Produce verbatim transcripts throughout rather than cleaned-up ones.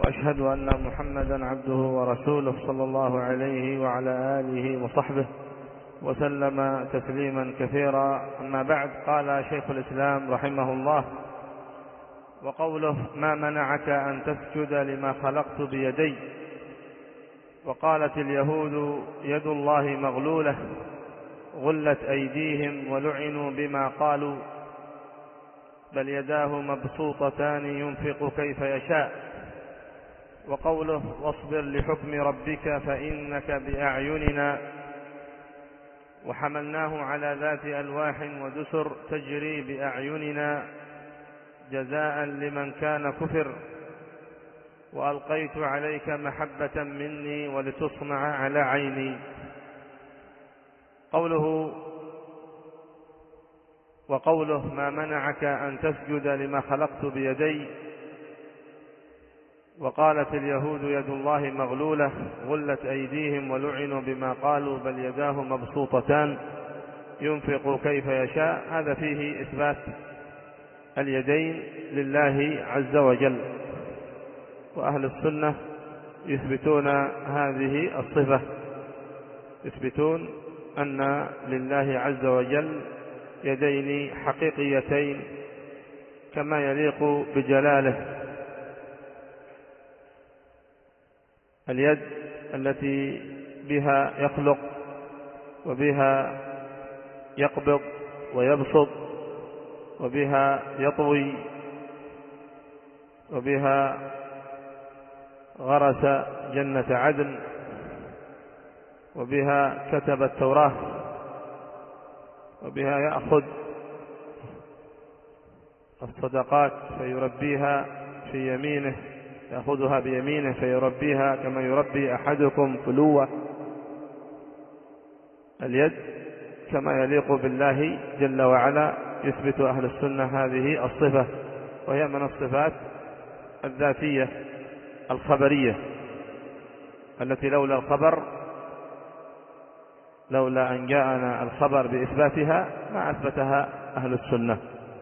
وأشهد أن محمدا عبده ورسوله صلى الله عليه وعلى آله وصحبه وسلم تسليما كثيرا. أما بعد، قال شيخ الإسلام رحمه الله: وقوله: ما منعك أن تسجد لما خلقت بيدي. وقالت اليهود: يد الله مغلولة غلت أيديهم ولعنوا بما قالوا بل يداه مبسوطتان ينفق كيف يشاء. وقوله: واصبر لحكم ربك فإنك بأعيننا وحملناه على ذات ألواح ودسر تجري بأعيننا جزاء لمن كان كفر وألقيت عليك محبة مني ولتصنع على عيني. قوله وقوله: ما منعك أن تسجد لما خلقت بيدي. وقالت اليهود: يد الله مغلولة غلت أيديهم ولعنوا بما قالوا بل يداه مبسوطتان ينفق كيف يشاء. هذا فيه إثبات اليدين لله عز وجل، وأهل السنة يثبتون هذه الصفة، يثبتون أن لله عز وجل يدين حقيقيتين كما يليق بجلاله. اليد التي بها يخلق وبها يقبض ويبسط وبها يطوي وبها غرس جنة عدن وبها كتب التوراة وبها يأخذ الصدقات فيربيها في يمينه، يأخذها بيمينه فيربيها كما يربي أحدكم فلوة. اليد كما يليق بالله جل وعلا يثبت أهل السنة هذه الصفة، وهي من الصفات الذاتية الخبرية التي لولا الخبر لولا أن جاءنا الخبر بإثباتها ما أثبتها أهل السنة.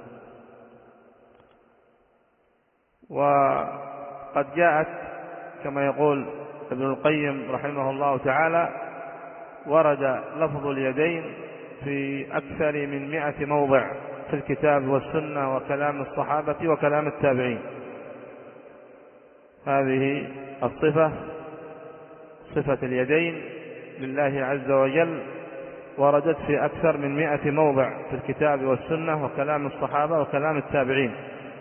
وقد جاءت كما يقول ابن القيم رحمه الله تعالى: ورد لفظ اليدين في أكثر من مئة موضع في الكتاب والسنة وكلام الصحابة وكلام التابعين. هذه الصفة، صفة اليدين لله عز وجل، وردت في أكثر من مئة موضع في الكتاب والسنة وكلام الصحابة وكلام التابعين.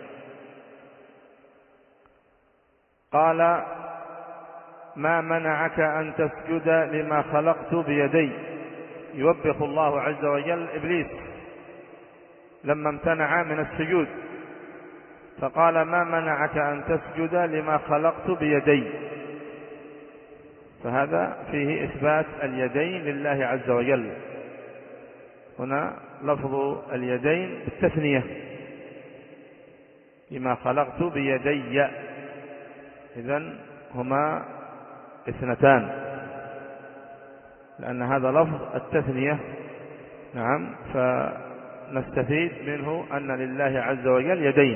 قال: ما منعك أن تسجد لما خلقت بيدي. يوبخ الله عز وجل إبليس لما امتنع من السجود، فقال: ما منعك أن تسجد لما خلقت بيدي. فهذا فيه إثبات اليدين لله عز وجل. هنا لفظ اليدين بالتثنية: لما خلقت بيدي، إذن هما اثنتان، لأن هذا لفظ التثنية. نعم، فنستفيد منه أن لله عز وجل يدين،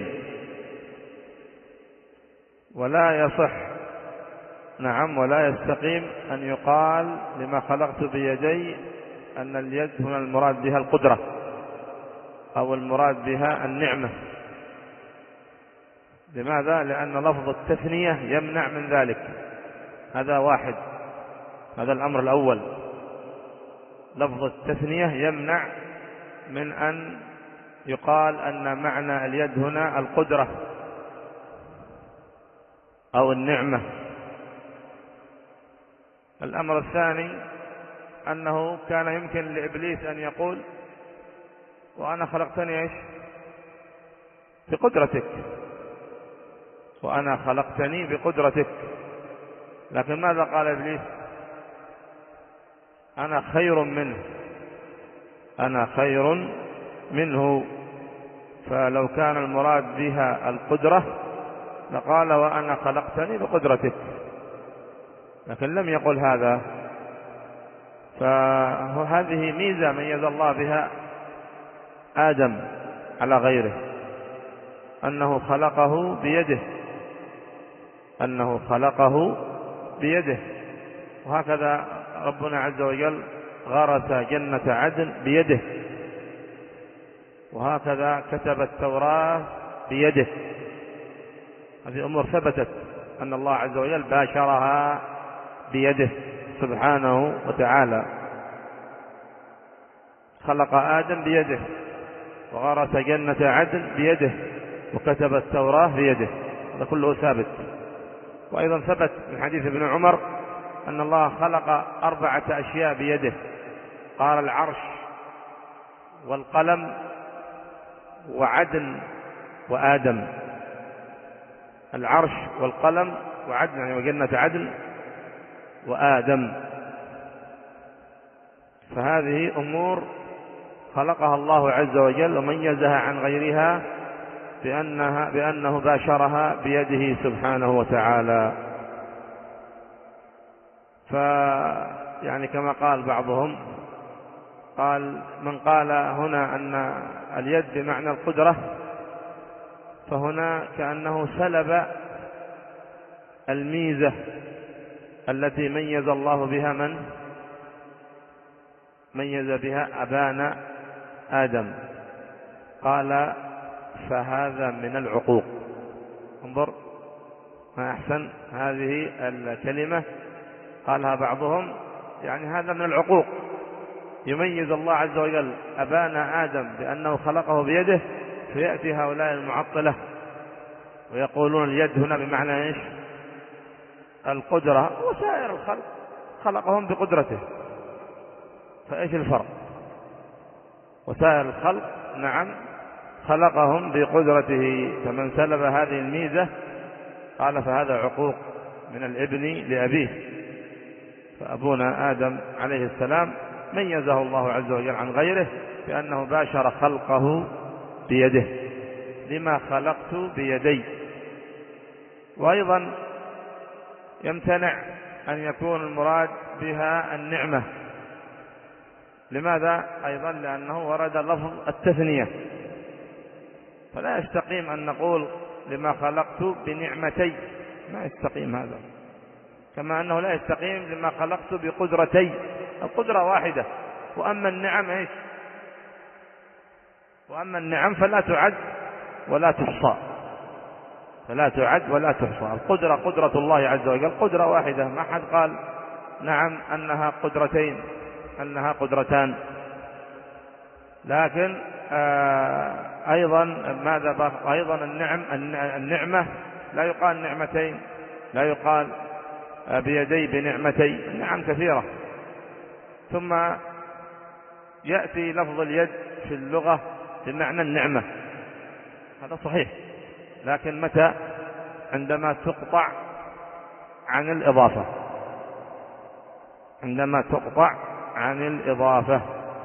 ولا يصح نعم ولا يستقيم أن يقال لما خلقت بيدي أن اليد هنا المراد بها القدرة أو المراد بها النعمة. لماذا؟ لأن لفظ التثنية يمنع من ذلك. هذا واحد، هذا الأمر الأول. لفظ التثنية يمنع من أن يقال أن معنى اليد هنا القدرة أو النعمة. الأمر الثاني أنه كان يمكن لإبليس أن يقول: وأنا خلقتني إيش؟ بقدرتك، وأنا خلقتني بقدرتك. لكن ماذا قال إبليس؟ أنا خير منه، أنا خير منه. فلو كان المراد بها القدرة لقال: وأنا خلقتني بقدرتك، لكن لم يقل هذا. فهذه ميزة ميز الله بها آدم على غيره، أنه خلقه بيده أنه خلقه بيده. وهكذا ربنا عز وجل غرس جنة عدن بيده، وهكذا كتب التوراة بيده. هذه أمور ثبتت أن الله عز وجل باشرها بيده سبحانه وتعالى. خلق آدم بيده، وغرس جنة عدن بيده، وكتب التوراة بيده. هذا كله ثابت. وأيضا ثبت من حديث ابن عمر أن الله خلق أربعة أشياء بيده، قال العرش والقلم وعدن وآدم. العرش والقلم وعدن يعني وجنة عدن وآدم. فهذه أمور خلقها الله عز وجل وميزها عن غيرها بأنها بأنه باشرها بيده سبحانه وتعالى. فيعني كما قال بعضهم، قال من قال هنا أن اليد بمعنى القدرة، فهنا كأنه سلب الميزة التي ميز الله بها من ميز بها أبانا آدم. قال فهذا من العقوق. انظر ما أحسن هذه الكلمة قالها بعضهم، يعني هذا من العقوق. يميز الله عز وجل أبانا آدم بأنه خلقه بيده، فيأتي هؤلاء المعطلة ويقولون اليد هنا بمعنى إيش؟ القدرة، وسائر الخلق خلقهم بقدرته. فإيش الفرق؟ وسائر الخلق نعم خلقهم بقدرته، فمن سلب هذه الميزة قال فهذا عقوق من الابن لأبيه. فأبونا آدم عليه السلام ميزه الله عز وجل عن غيره بأنه باشر خلقه بيده، لما خلقت بيدي. وأيضا يمتنع أن يكون المراد بها النعمة. لماذا؟ أيضا لأنه ورد لفظ التثنية، فلا يستقيم أن نقول لما خلقت بنعمتي، ما يستقيم هذا. كما أنه لا يستقيم لما خلقت بقدرتي، القدرة واحدة. وأما النعم إيش؟ وأما النعم فلا تعد ولا تحصى، فلا تعد ولا تحصى. القدرة قدرة الله عز وجل قدرة واحدة، ما حد قال نعم أنها قدرتين، أنها قدرتان. لكن آه أيضا ماذا أيضا النعم النعمة لا يقال نعمتين، لا يقال بيدي بنعمتي، النعم كثيرة. ثم يأتي لفظ اليد في اللغة بمعنى النعمة، هذا صحيح، لكن متى؟ عندما تقطع عن الإضافة، عندما تقطع عن الإضافة.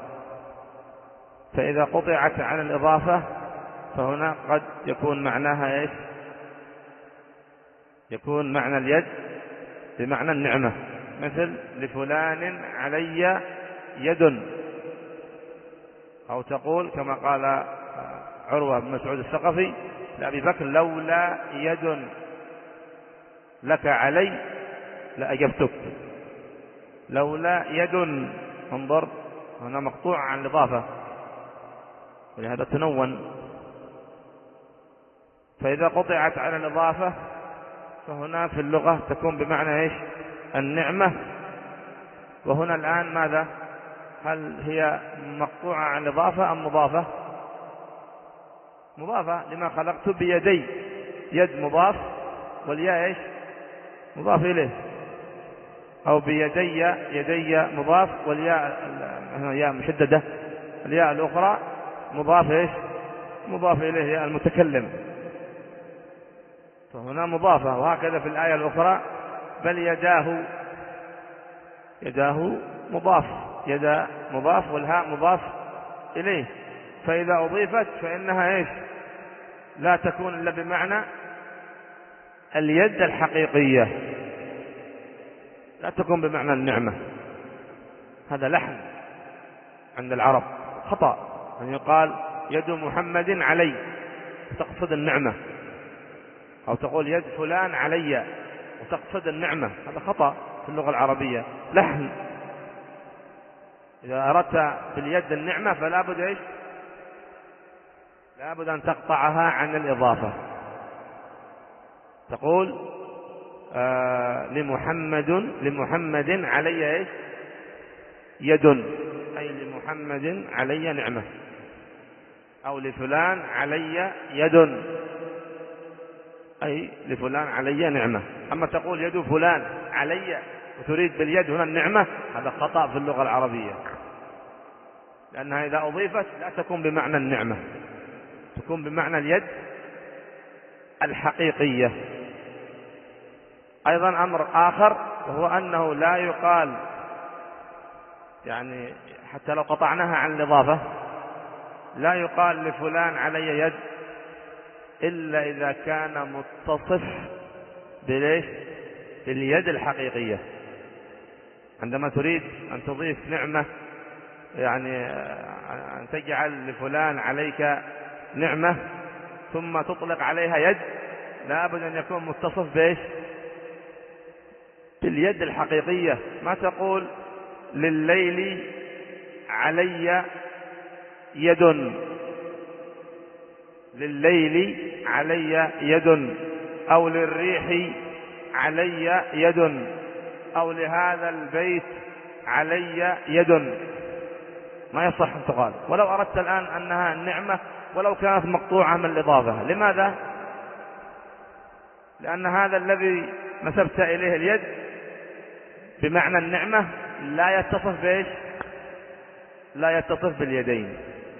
فإذا قطعت عن الإضافة فهنا قد يكون معناها إيش؟ يكون معنى اليد بمعنى النعمة، مثل لفلان علي يد، أو تقول كما قال عروة بن مسعود الثقفي لأبي بكر لولا يد لك علي لأجبتك، لولا يد. انظر هنا مقطوع عن الإضافة، ولهذا تنون. فإذا قطعت عن الإضافة فهنا في اللغة تكون بمعنى إيش؟ النعمة. وهنا الآن ماذا؟ هل هي مقطوعة عن الإضافة أم مضافة؟ مضافة، لما خلقت بيدي، يد مضاف والياء إيش؟ مضاف إليه. أو بيدي، يدي مضاف والياء ياء مشددة، الياء الأخرى مضاف إيش؟ مضاف إليه ياء المتكلم، فهنا مضافة. وهكذا في الآية الأخرى بل يداه، يداه مضاف، يدا مضاف والهاء مضاف إليه. فإذا أضيفت فإنها إيش؟ لا تكون إلا بمعنى اليد الحقيقية، لا تكون بمعنى النعمة. هذا لحن عند العرب، خطأ أن يقال يد محمد علي تقصد النعمة، أو تقول يد فلان علي وتقصد النعمة، هذا خطأ في اللغة العربية، لحن. إذا أردت باليد النعمة فلا بد إيش؟ لا بد أن تقطعها عن الإضافة. تقول آه لمحمد لمحمد علي إيش؟ يد، أي لمحمد علي نعمة، أو لفلان علي يد، أي لفلان علي نعمة. أما تقول يد فلان علي وتريد باليد هنا النعمة، هذا خطأ في اللغة العربية، لأنها إذا أضيفت لا تكون بمعنى النعمة، تكون بمعنى اليد الحقيقية. أيضا أمر آخر وهو أنه لا يقال، يعني حتى لو قطعناها عن الإضافة، لا يقال لفلان علي يد إلا إذا كان متصف بليش؟ باليد الحقيقية. عندما تريد أن تضيف نعمة، يعني أن تجعل لفلان عليك نعمة ثم تطلق عليها يد، لا بد أن يكون متصف بإيش؟ باليد الحقيقية. ما تقول لليل علي يد، لليل علي يد، أو للريح علي يد، أو لهذا البيت علي يد، ما يصح أن تقال. ولو أردت الآن أنها النعمة ولو كانت مقطوعة من الإضافة، لماذا؟ لأن هذا الذي نسبت إليه اليد بمعنى النعمة لا يتصف بإيش؟ لا يتصف باليدين.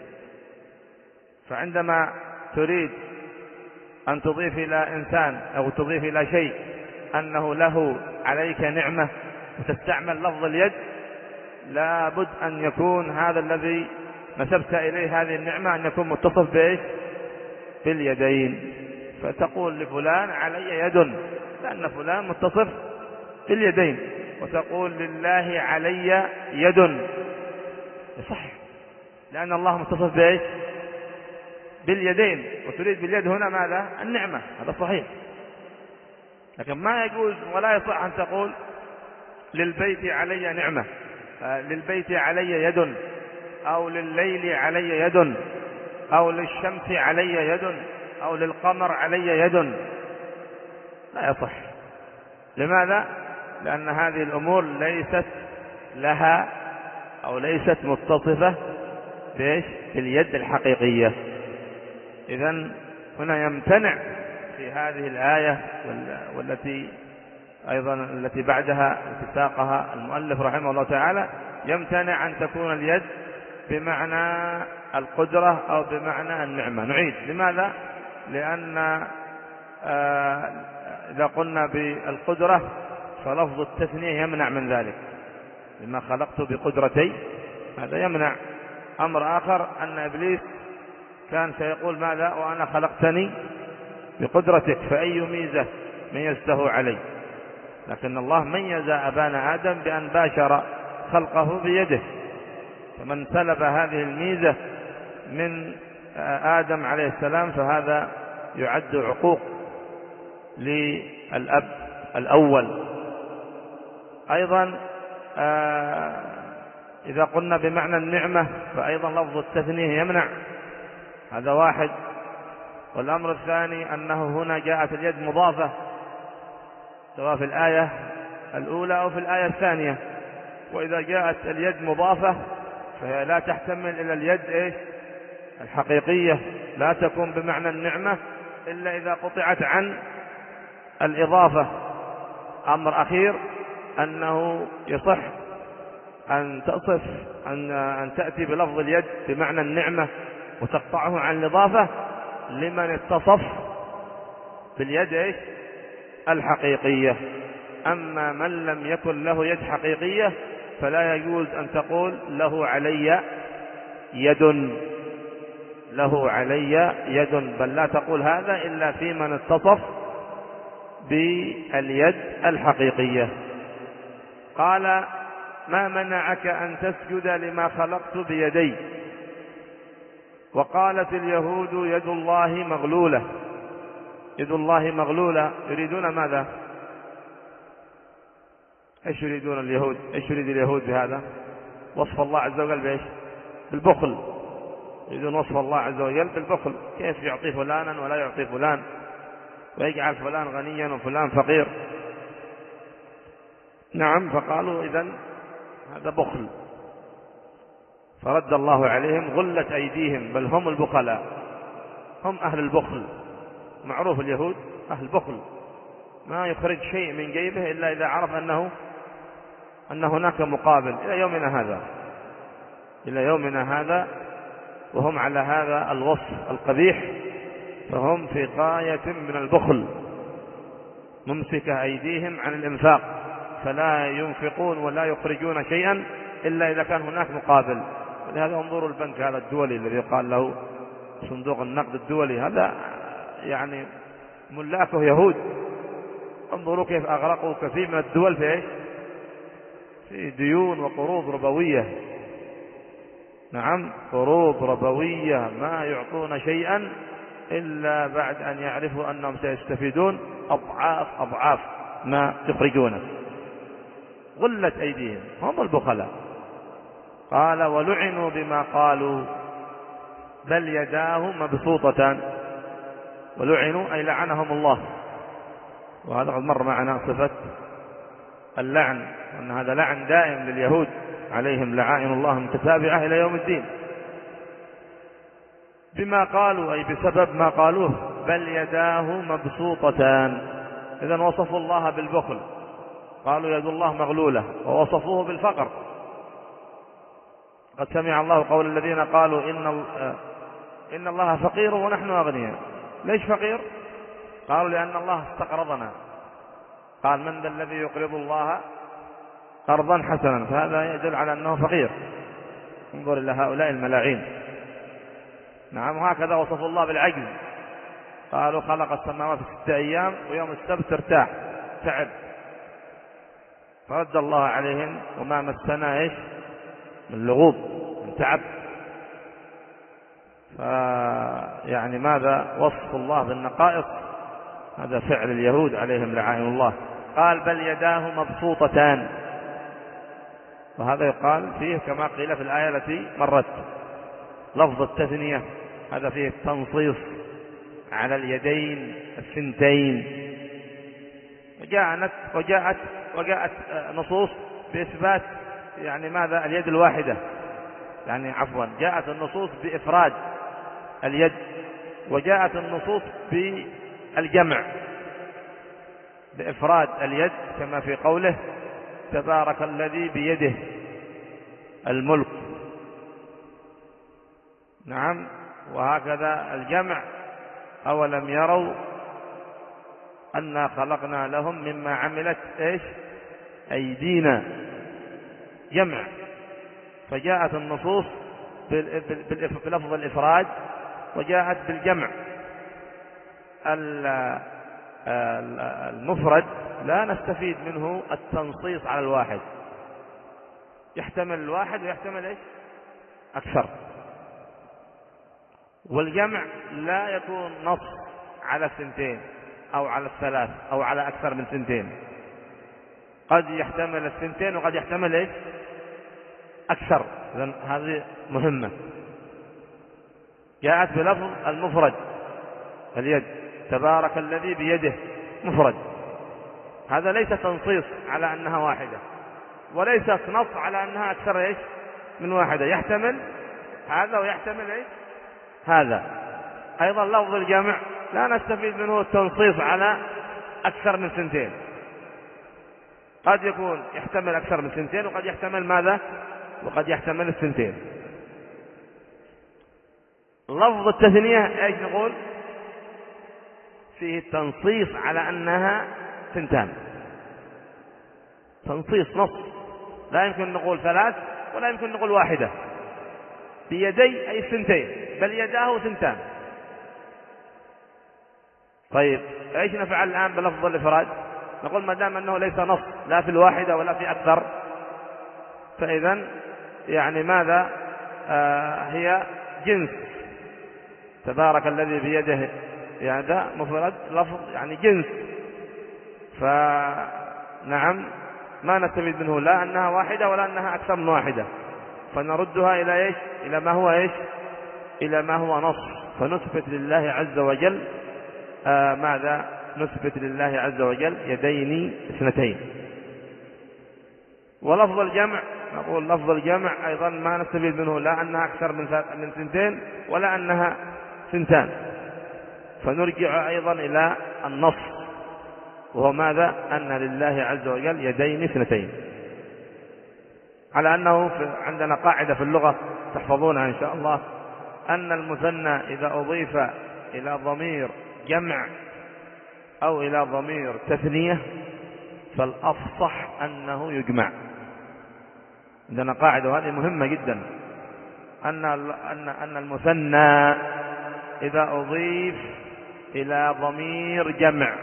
فعندما تريد أن تضيف إلى إنسان أو تضيف إلى شيء أنه له عليك نعمة وتستعمل لفظ اليد، لا بد أن يكون هذا الذي نسبت إليه هذه النعمة أن يكون متصف بإيش؟ باليدين. فتقول لفلان علي يد لأن فلان متصف باليدين، وتقول لله علي يد، صح، لأن الله متصف بإيش؟ باليدين، وتريد باليد هنا ماذا؟ النعمة، هذا صحيح. لكن ما يجوز ولا يصح أن تقول للبيت علي نعمة، للبيت علي يد، أو للليل علي يد، أو للشمس علي يد، أو للقمر علي يد، لا يصح. لماذا؟ لأن هذه الأمور ليست لها أو ليست متصفة بإيش؟ باليد الحقيقية. إذن هنا يمتنع في هذه الآية والتي أيضا التي بعدها التي ساقها المؤلف رحمه الله تعالى، يمتنع أن تكون اليد بمعنى القدرة أو بمعنى النعمة. نعيد، لماذا؟ لأن آه إذا قلنا بالقدرة فلفظ التثنية يمنع من ذلك، لما خلقت بقدرتي، هذا يمنع. أمر آخر أن إبليس كان سيقول ماذا؟ وأنا خلقتني بقدرتك، فأي ميزة ميزته علي؟ لكن الله ميز أبانا آدم بأن باشر خلقه بيده، فمن سلب هذه الميزة من آدم عليه السلام فهذا يعد عقوق للأب الأول. أيضا آه إذا قلنا بمعنى النعمة فأيضا لفظ التثنية يمنع، هذا واحد. والأمر الثاني أنه هنا جاءت اليد مضافة سواء في الآية الأولى أو في الآية الثانية، وإذا جاءت اليد مضافة فهي لا تحتمل إلى اليد إيش؟ الحقيقية، لا تكون بمعنى النعمة إلا إذا قطعت عن الإضافة. أمر أخير أنه يصح أن تصف أن, أن تأتي بلفظ اليد بمعنى النعمة وتقطعه عن الإضافة لمن اتصف باليد إيش؟ الحقيقية. أما من لم يكن له يد حقيقية فلا يجوز أن تقول له علي يد، له علي يد، بل لا تقول هذا إلا في من اتصف باليد الحقيقية. قال ما منعك أن تسجد لما خلقت بيدي؟ وقالت اليهود يد الله مغلولة. يد الله مغلولة يريدون ماذا؟ ايش يريدون اليهود؟ ايش يريد اليهود بهذا؟ وصف الله عز وجل بايش؟ بالبخل. يريدون وصف الله عز وجل بالبخل، كيف يعطي فلانا ولا يعطي فلان، ويجعل فلان غنيا وفلان فقير. نعم، فقالوا إذن هذا بخل، فرد الله عليهم غلت أيديهم، بل هم البخلاء، هم أهل البخل. معروف اليهود أهل بخل، ما يخرج شيء من جيبه إلا إذا عرف أنه أن هناك مقابل، إلى يومنا هذا إلى يومنا هذا وهم على هذا الوصف القبيح، فهم في غاية من البخل، ممسكة أيديهم عن الإنفاق، فلا ينفقون ولا يخرجون شيئا إلا إذا كان هناك مقابل. ولهذا انظروا البنك هذا الدولي الذي يقال له صندوق النقد الدولي، هذا يعني ملاكه يهود. انظروا كيف أغرقوا كثير من الدول في إيش؟ في ديون وقروض ربوية. نعم، قروض ربوية ما يعطون شيئا إلا بعد أن يعرفوا أنهم سيستفيدون أضعاف أضعاف ما يخرجونه. غلت أيديهم، هم البخلاء. قال ولعنوا بما قالوا بل يداه مبسوطتان. ولعنوا أي لعنهم الله، وهذا قد مر معنا صفة اللعن، وأن هذا لعن دائم لليهود، عليهم لعائن الله متتابعة إلى يوم الدين. بما قالوا أي بسبب ما قالوه، بل يداه مبسوطتان. إذن وصفوا الله بالبخل، قالوا يد الله مغلولة، ووصفوه بالفقر. قد سمع الله قول الذين قالوا إن إن الله فقير ونحن أغنياء. ليش فقير؟ قالوا لأن الله استقرضنا. قال من ذا الذي يقرض الله قرضا حسنا، فهذا يدل على أنه فقير. انظر إلى هؤلاء الملاعين. نعم، هكذا وصفوا الله بالعجز، قالوا خلق السماوات في ستة أيام ويوم السبت ارتاح تعب، فرد الله عليهم وما مسنا إيش من لغوب من تعب. فيعني ماذا وصف الله بالنقائص؟ هذا فعل اليهود عليهم لعائن الله. قال بل يداه مبسوطتان، وهذا يقال فيه كما قيل في الآية التي مرت لفظ التثنية، هذا فيه التنصيص على اليدين الثنتين. وجاءت وجاءت وجاءت نصوص بإثبات يعني ماذا اليد الواحدة، يعني عفوا جاءت النصوص بإفراد اليد، وجاءت النصوص بالجمع بإفراد اليد، كما في قوله تبارك الذي بيده الملك. نعم، وهكذا الجمع أولم يروا أنا خلقنا لهم مما عملت إيش أيدينا، جمع. فجاءت النصوص بلفظ الإفراد وجاءت بالجمع. المفرد لا نستفيد منه التنصيص على الواحد، يحتمل الواحد ويحتمل إيش أكثر. والجمع لا يكون نص على الثنتين أو على الثلاث أو على أكثر من ثنتين، قد يحتمل الثنتين وقد يحتمل إيش أكثر. إذن هذه مهمة. جاءت بلفظ المفرد اليد، تبارك الذي بيده مفرد، هذا ليس تنصيص على أنها واحدة، وليس نص على أنها أكثر إيش من واحدة، يحتمل هذا ويحتمل إيش هذا. أيضا لفظ الجمع لا نستفيد منه التنصيص على أكثر من سنتين، قد يكون يحتمل أكثر من سنتين وقد يحتمل ماذا وقد يحتمل السنتين. لفظ التثنية ايش نقول فيه التنصيص على أنها سنتان، تنصيص نص، لا يمكن نقول ثلاث ولا يمكن نقول واحدة. بيدي أي سنتين، بل يداه سنتان. طيب ايش نفعل الآن بلفظ الإفراد؟ نقول ما دام أنه ليس نص لا في الواحدة ولا في أكثر، فإذن يعني ماذا آه هي جنس. تبارك الذي بيده، يعني ده مفرد لفظ يعني جنس. فنعم ما نستفيد منه لا أنها واحدة ولا أنها أكثر من واحدة، فنردها إلى إيش؟ إلى ما هو إيش؟ إلى ما هو نص، فنثبت لله عز وجل آه ماذا؟ نثبت لله عز وجل يدين اثنتين. ولفظ الجمع نقول لفظ الجمع أيضا ما نستفيد منه لا أنها أكثر من من ثنتين ولا أنها ثنتان، فنرجع أيضا إلى النص، وهو ماذا؟ أن لله عز وجل يدين اثنتين، على أنه عندنا قاعدة في اللغة تحفظونها إن شاء الله، أن المثنى إذا أضيف إلى ضمير جمع أو إلى ضمير تثنية فالأفصح أنه يجمع. عندنا قاعدة وهذه مهمة جدا، أن أن أن المثنى إذا أضيف إلى ضمير جمع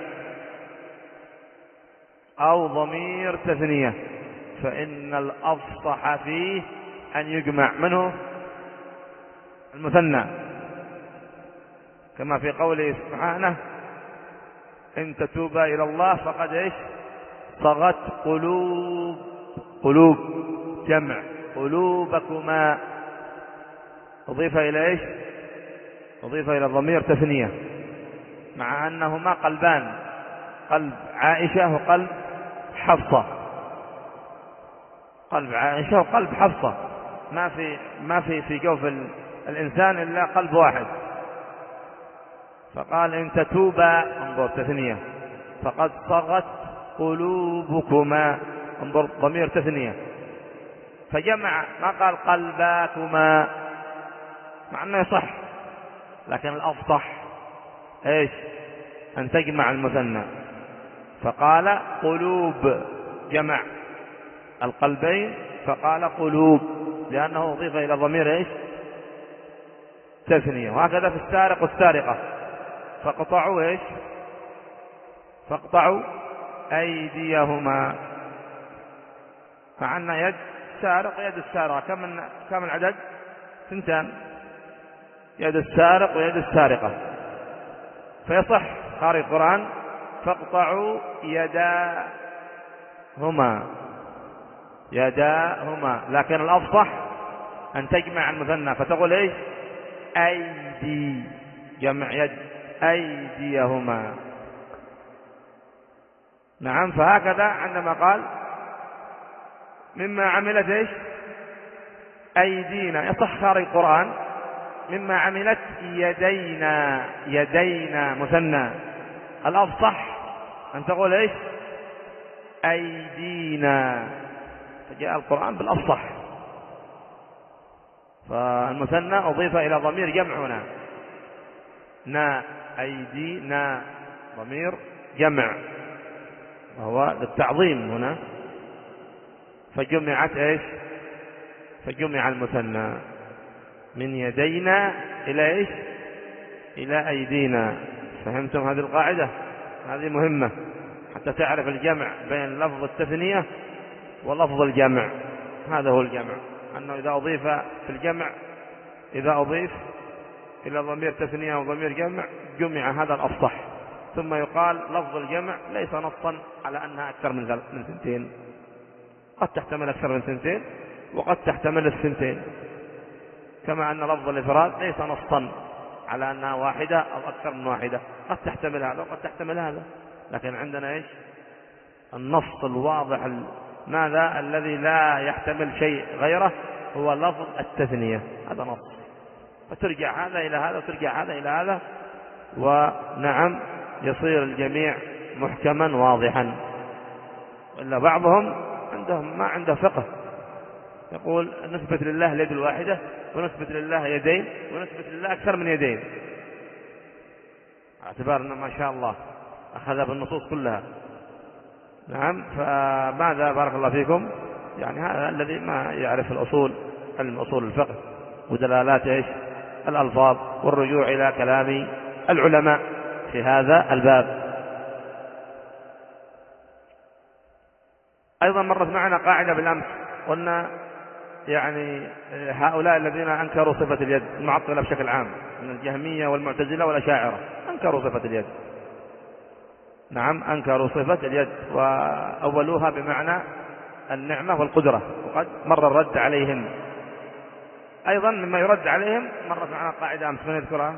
أو ضمير تثنية فإن الأفصح فيه أن يجمع. منه المثنى، كما في قوله سبحانه إن تتوبا إلى الله فقد إيش؟ صغت قلوب قلوب جمع قلوبكما، أضيف إلى إيش؟ أضيف إلى ضمير تثنية، مع أنهما قلبان، قلب عائشة وقلب حفصة، قلب عائشة وقلب حفصة، ما في ما في في جوف الإنسان إلا قلب واحد، فقال إن تتوبا انظر تثنية فقد صغت قلوبكما انظر ضمير تثنية، فجمع ما قال قلباكما، مع أنه يصح لكن الأفصح إيش؟ أن تجمع المثنى، فقال قلوب جمع القلبين فقال قلوب لأنه أضيف إلى ضمير إيش؟ تثنية. وهكذا في السارق والسارقة فاقطعوا إيش؟ فاقطعوا أيديهما، مع أن يد السارق ويد السارقة كم من كم العدد؟ ثنتان، يد السارق ويد السارقة، فيصح قارئ القرآن فاقطعوا يداهما يداهما، لكن الأفصح أن تجمع المثنى فتقول إيش؟ أيدي جمع يد أيديهما. نعم، فهكذا عندما قال مما عملت إيش؟ أيدينا، يصح قارئ القرآن مما عملت يدينا يدينا مثنى، الأفصح أن تقول إيش؟ أيدينا، فجاء القرآن بالأفصح، فالمثنى أضيف إلى ضمير جمع هنا، نا أيدينا ضمير جمع وهو للتعظيم هنا، فجمعت إيش؟ فجمع المثنى من يدينا إلى إيش؟ إلى أيدينا. فهمتم هذه القاعدة؟ هذه مهمة حتى تعرف الجمع بين لفظ التثنية ولفظ الجمع. هذا هو الجمع، أنه إذا أضيف في الجمع إذا أضيف إلى ضمير تثنية وضمير جمع جمع هذا الأفصح. ثم يقال لفظ الجمع ليس نصا على أنها أكثر من من ثنتين، قد تحتمل أكثر من ثنتين وقد تحتمل الثنتين، كما أن لفظ الإفراد ليس نصا على أنها واحدة أو أكثر من واحدة، قد تحتمل هذا وقد تحتمل هذا، لكن عندنا إيش؟ النص الواضح ماذا؟ الذي لا يحتمل شيء غيره هو لفظ التثنية، هذا نص، فترجع هذا إلى هذا وترجع هذا إلى هذا، ونعم يصير الجميع محكما واضحا. إلا بعضهم عندهم ما عنده فقه، يقول نثبت لله اليد الواحدة ونثبت لله يدين ونثبت لله أكثر من يدين، اعتبار أنه ما شاء الله أخذ بالنصوص كلها. نعم، فماذا بارك الله فيكم؟ يعني هذا الذي ما يعرف الأصول، علم أصول الفقه ودلالات إيش؟ الألفاظ، والرجوع إلى كلام العلماء في هذا الباب. أيضا مرت معنا قاعدة بالأمس، قلنا يعني هؤلاء الذين أنكروا صفة اليد المعطلة بشكل عام من الجهمية والمعتزلة والأشاعرة أنكروا صفة اليد. نعم، أنكروا صفة اليد وأولوها بمعنى النعمة والقدرة، وقد مر الرد عليهم. أيضا مما يرد عليهم مرت معنا قاعدة أمس من يذكرها،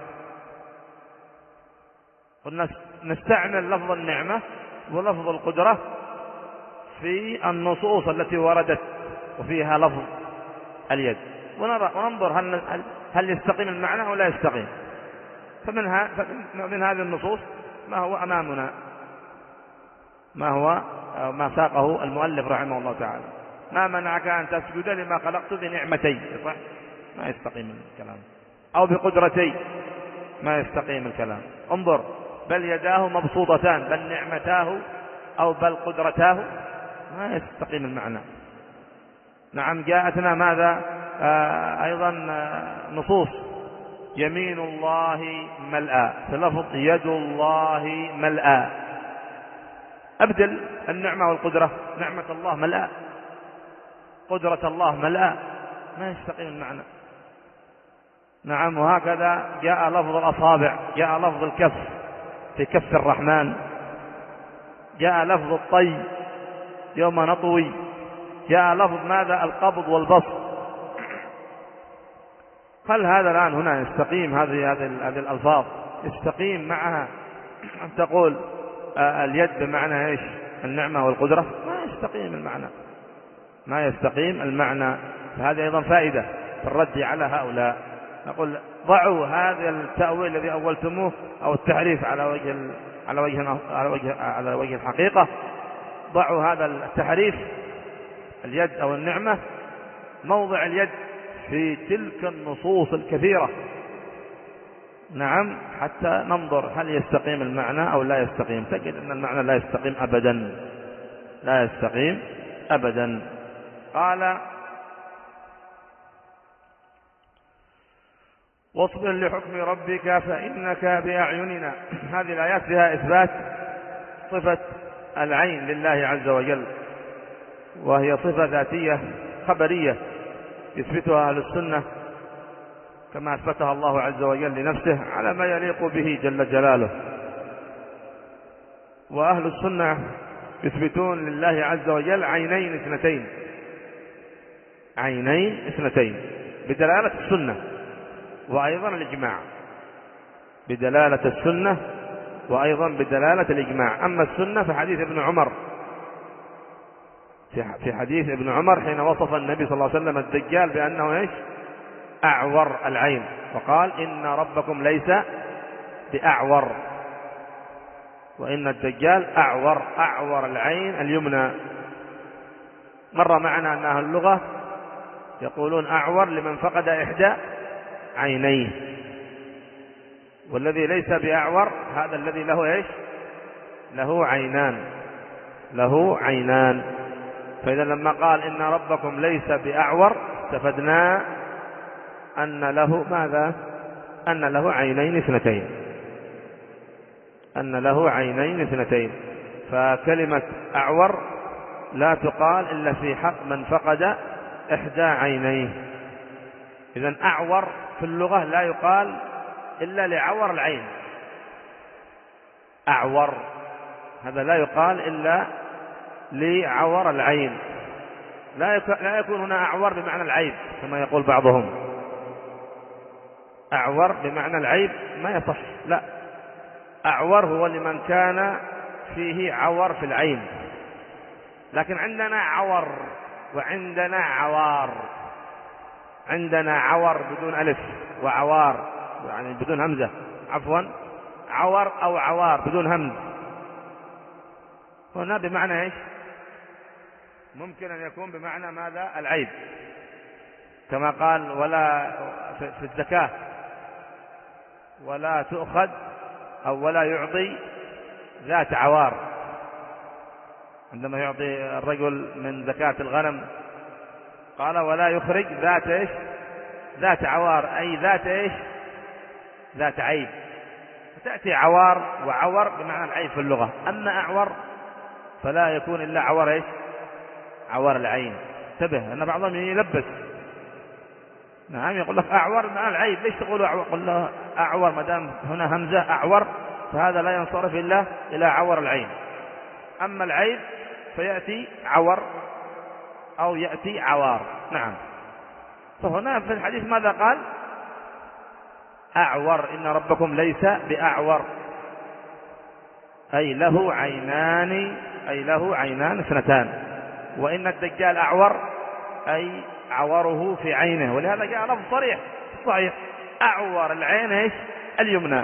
قلنا نستعمل لفظ النعمة ولفظ القدرة في النصوص التي وردت وفيها لفظ اليد، وننظر هل, هل يستقيم المعنى أو لا يستقيم. فمن, فمن هذه النصوص ما هو أمامنا، ما هو ما ساقه المؤلف رحمه الله تعالى: ما منعك أن تسجد لما خلقت بنعمتي، صح؟ ما يستقيم الكلام. أو بقدرتي، ما يستقيم الكلام. انظر: بل يداه مبسوطتان، بل نعمتاه أو بل قدرتاه، ما يستقيم المعنى. نعم، جاءتنا ماذا آه أيضا آه نصوص: يمين الله ملأى، في لفظ يد الله ملأى. أبدل النعمة والقدرة، نعمة الله ملأى، قدرة الله ملأى، ما يستقيم المعنى. نعم، وهكذا جاء لفظ الأصابع، جاء لفظ الكف في كف الرحمن، جاء لفظ الطي يوم نطوي، جاء لفظ ماذا؟ القبض والبسط. هل هذا الآن هنا يستقيم هذه هذه الألفاظ يستقيم معها أن تقول آه اليد بمعنى إيش؟ النعمة والقدرة؟ ما يستقيم المعنى، ما يستقيم المعنى. فهذا أيضا فائدة في الرد على هؤلاء. نقول: ضعوا هذا التأويل الذي أولتموه أو التحريف على وجه على وجه على وجه على وجه الحقيقة، ضعوا هذا التحريف اليد أو النعمة موضع اليد في تلك النصوص الكثيرة، نعم، حتى ننظر هل يستقيم المعنى أو لا يستقيم. تجد أن المعنى لا يستقيم أبدا، لا يستقيم أبدا. قال: واصبر لحكم ربك فإنك بأعيننا. هذه الآيات فيها إثبات صفة العين لله عز وجل، وهي صفة ذاتية خبرية يثبتها أهل السنة كما أثبتها الله عز وجل لنفسه على ما يليق به جل جلاله. وأهل السنة يثبتون لله عز وجل عينين اثنتين، عينين اثنتين بدلالة السنة وأيضا الإجماع، بدلالة السنة وأيضا بدلالة الإجماع. أما السنة فحديث ابن عمر، في حديث ابن عمر حين وصف النبي صلى الله عليه وسلم الدجال بأنه إيش؟ أعور العين، وقال: إن ربكم ليس بأعور، وإن الدجال أعور، أعور العين اليمنى. مر معنا أن أهل اللغة يقولون أعور لمن فقد إحدى عينيه، والذي ليس بأعور هذا الذي له إيش؟ له عينان، له عينان. فإذا لما قال إن ربكم ليس بأعور استفدنا أن له ماذا؟ أن له عينين اثنتين، أن له عينين اثنتين. فكلمة أعور لا تقال إلا في حق من فقد إحدى عينيه. إذن أعور في اللغة لا يقال إلا لعور العين، أعور هذا لا يقال إلا لعور العين، لا يكون هنا أعور بمعنى العيب كما يقول بعضهم، أعور بمعنى العيب ما يصح، لا، أعور هو لمن كان فيه عور في العين. لكن عندنا عور وعندنا عوار، عندنا عور بدون ألف وعوار يعني بدون همزة، عفوا عور أو عوار بدون همز. هنا بمعنى إيش؟ ممكن أن يكون بمعنى ماذا؟ العيب، كما قال ولا في الزكاة: ولا تؤخذ أو ولا يعطي ذات عوار. عندما يعطي الرجل من زكاة الغنم قال: ولا يخرج ذات إيش؟ ذات عوار، أي ذات إيش؟ ذات عيب. فتأتي عوار وعور بمعنى العيب في اللغة. أما أعور فلا يكون إلا عور إيش؟ عور العين. انتبه أن بعضهم يلبس، نعم، يقول لك أعور مع العيب، ليش تقولوا أعور؟ قل له أعور ما دام هنا همزة أعور فهذا لا ينصرف إلا إلى عور العين. أما العيب فيأتي عور أو يأتي عوار. نعم. فهنا في الحديث ماذا قال؟ أعور، إن ربكم ليس بأعور، أي له عينان، أي له عينان اثنتان. وإن الدجال أعور أي عوره في عينه، ولهذا جاء لفظ صريح صحيح: أعور العين إيش؟ اليمنى.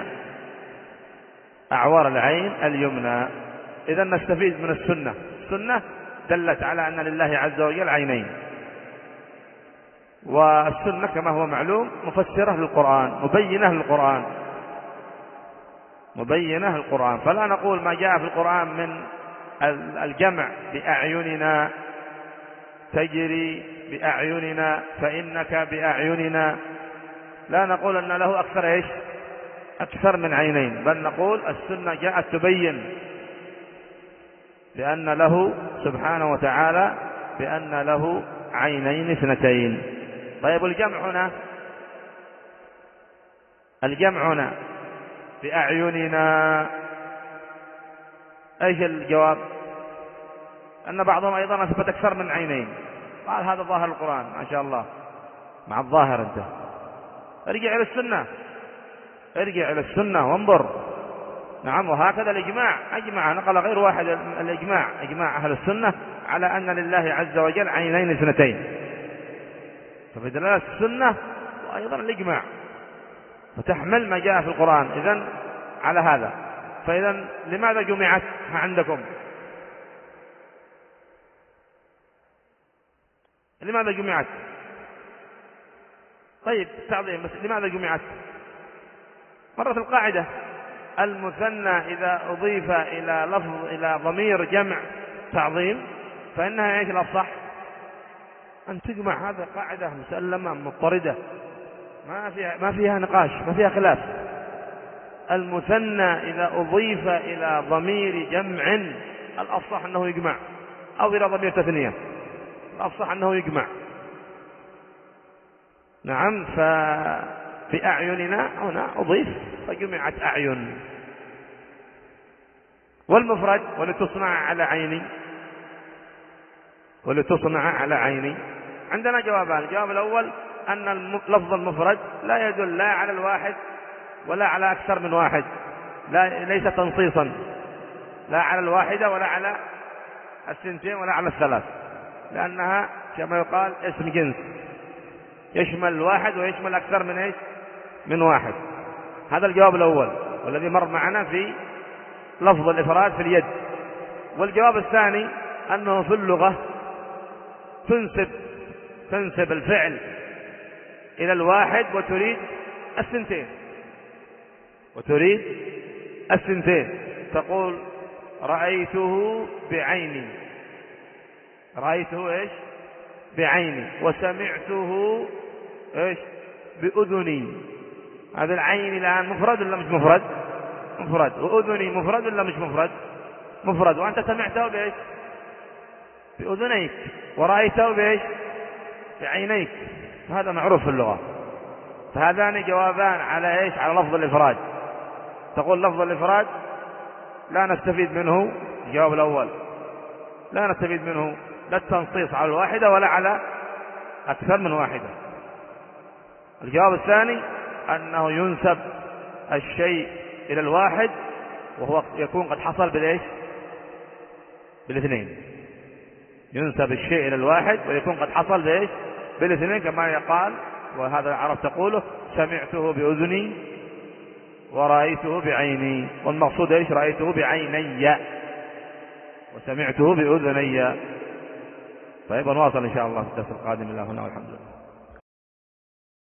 أعور العين اليمنى. إذا نستفيد من السنة. السنة دلت على أن لله عز وجل عينين، والسنة كما هو معلوم مفسرة للقرآن، مبينة للقرآن، مبينة للقرآن. فلا نقول ما جاء في القرآن من الجمع بأعيننا، تجري بأعيننا، فإنك بأعيننا، لا نقول أن له أكثر إيش؟ أكثر من عينين، بل نقول السنة جاءت تبين بأن له سبحانه وتعالى بأن له عينين اثنتين. طيب الجمع هنا، الجمع هنا بأعيننا ايش الجواب؟ أن بعضهم أيضا أثبت أكثر من عينين، قال هذا ظاهر القرآن. ما شاء الله، مع الظاهر أنت. ارجع إلى السنة، ارجع إلى السنة وانظر. نعم. وهكذا الإجماع، أجمع، نقل غير واحد الإجماع، إجماع أهل السنة على أن لله عز وجل عينين اثنتين. ففي دلالة السنة وأيضا الإجماع، وتحمل ما جاء في القرآن إذن على هذا. فإذا لماذا جمعت عندكم؟ لماذا جمعت؟ طيب تعظيم، بس لماذا جمعت؟ مرت القاعدة: المثنى إذا أضيف إلى لفظ إلى ضمير جمع تعظيم فإنها ايش الأصح؟ أن تجمع. هذا قاعدة مسلمة مضطردة، ما فيها ما فيها نقاش، ما فيها خلاف. المثنى إذا أضيف إلى ضمير جمع الأصح أنه يجمع، أو إلى ضمير تثنية الأصح أنه يجمع. نعم. ففي أعيننا هنا أضيف فجمعت أعين. والمفرد ولتصنع على عيني، ولتصنع على عيني، عندنا جوابان. الجواب الأول أن لفظ المفرد لا يدل لا على الواحد ولا على أكثر من واحد، لا ليس تنصيصا، لا على الواحدة ولا على الثنتين ولا على الثلاث، لأنها كما يقال اسم جنس يشمل الواحد ويشمل أكثر من إيش؟ من واحد. هذا الجواب الأول والذي مر معنا في لفظ الإفراد في اليد. والجواب الثاني أنه في اللغة تنسب تنسب الفعل إلى الواحد وتريد الثنتين، وتريد الثنتين. تقول رأيته بعيني، رأيته إيش؟ بعيني. وسمعته إيش؟ بأذني. هذا العين الآن مفرد ولا مش مفرد؟ مفرد. وأذني مفرد ولا مش مفرد؟ مفرد. وأنت سمعته بإيش؟ بأذنيك. ورأيته بإيش؟ بعينيك. هذا معروف في اللغة. فهذان جوابان على إيش؟ على لفظ الإفراد. تقول لفظ الإفراد لا نستفيد منه، الجواب الأول لا نستفيد منه لا التنصيص على الواحدة ولا على أكثر من واحدة. الجواب الثاني أنه ينسب الشيء إلى الواحد وهو يكون قد حصل بالإيش؟ بالاثنين. ينسب الشيء إلى الواحد ويكون قد حصل بإيش؟ بالاثنين، كما يقال وهذا العرب تقوله: سمعته بأذني ورأيته بعيني. والمقصود إيش؟ رأيته بعيني وسمعته بأذني. طيب نواصل إن شاء الله في الدرس القادم. الله هنا والحمد لله.